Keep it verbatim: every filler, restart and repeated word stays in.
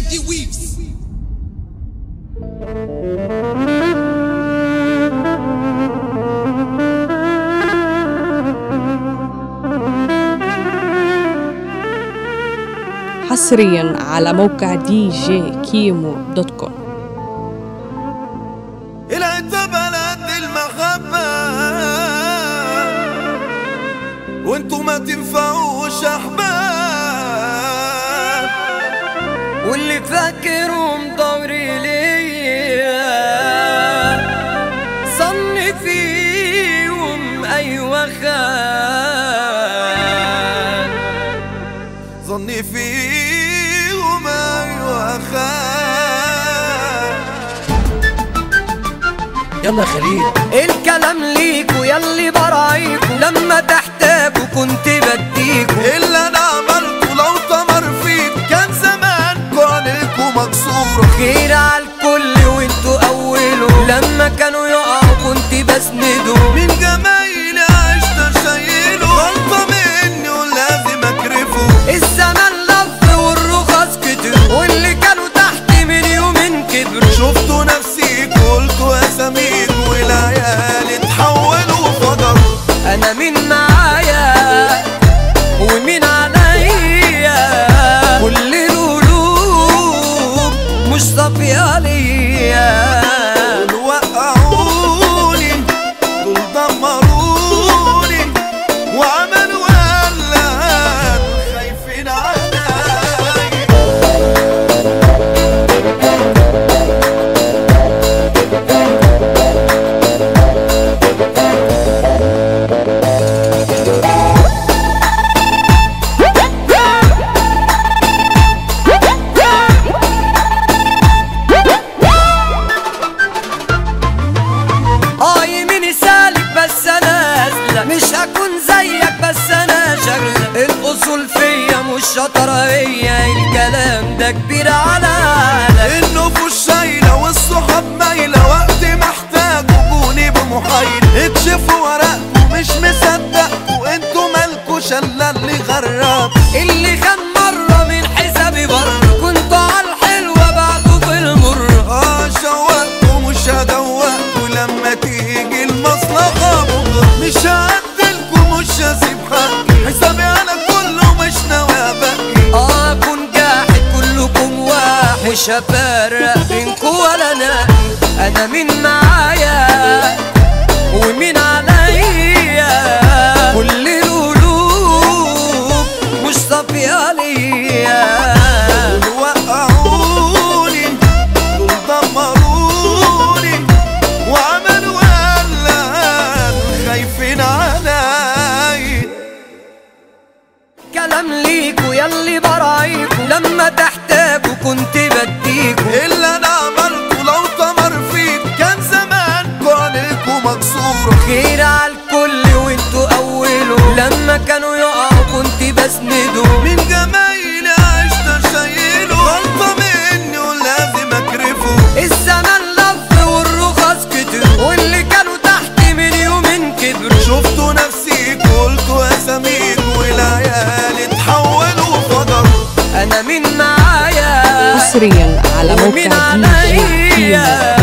دي ويفز. حصريا على موقع دي جي كيمو دوت كوم. العز بلد المحبة وانتو ما تنفعوش احباب، واللي فاكرهم ضوري ليا صن فيهم ايوه خان، ظني فيهم ايوه خان. يلا يا خليل الكلام ليكو ياللي برايكو، لما تحتاجوا كنت بديكو. اللي انا عملته لو طمر فيك كان زمانكو عليكو مكسورة. خير عالكل وانتو اولو، لما كانوا يقعوا كنت بسندو. من جمايلي عشت شايله، غلطة مني ولازم اكرفه. الزمن لف والرخص كتر، واللي كانوا تحت من يومين كبروا. شفتوا نفسيك قلتوا اساميك، والعيال اتحولوا فضل. انا مين معايا ومين عليا، كل القلوب مش صافية ليا. دول وقعوني، دول دمروني، وعملوا قلان خايفين عليا. مش هكون زيك بس انا شغلة، الاصول فيا مش شطرة هي، الكلام ده كبير على عقلك. النفوس شايلة والصحاب مايلة، وقت محتاج وجوني بمحايلة. اكشفوا ورقكوا مش مصدقكوا، انتوا مالكوش الا اللي غرق. اللي كان مرة من حسابي بره، كنتوا عالحلوة بعدوا في المر. اه شوقتوا مش هدوقكوا، لما تيجي المصلحة بكرة مش هعدلكوا، مش هسيب حقي. حسابي انا كله مش ناوي ابقي. اه كون جاحد كلكم واحد، مش هفرق بينكوا ولا ناقي. انا مين معايا ومين عليا، كل القلوب مش صافية ليا. دول وقعوني، دول دمروني، وعملوا قلان خايفين عليا. كلام ليكو ياللي برايكو، لما تحتاجوا كنت بديكو. اللي انا عملته لو طمر فيك كان زمانكو عليكو مكسورة. خير عالكل وانتو اولو، لما كانوا يقعوا كنت بسندو. من جمايلي عشت شايله، غلطة مني ولازم اكرفه. الزمن لف والرخص كتر، واللي كانوا تحت من يومين كبروا. شفتوا نفسيك قلتوا اساميك، والعيال اتحولوا فضل. انا مين معايا حصريا على موقع ومين دي جي كيمو. عليا.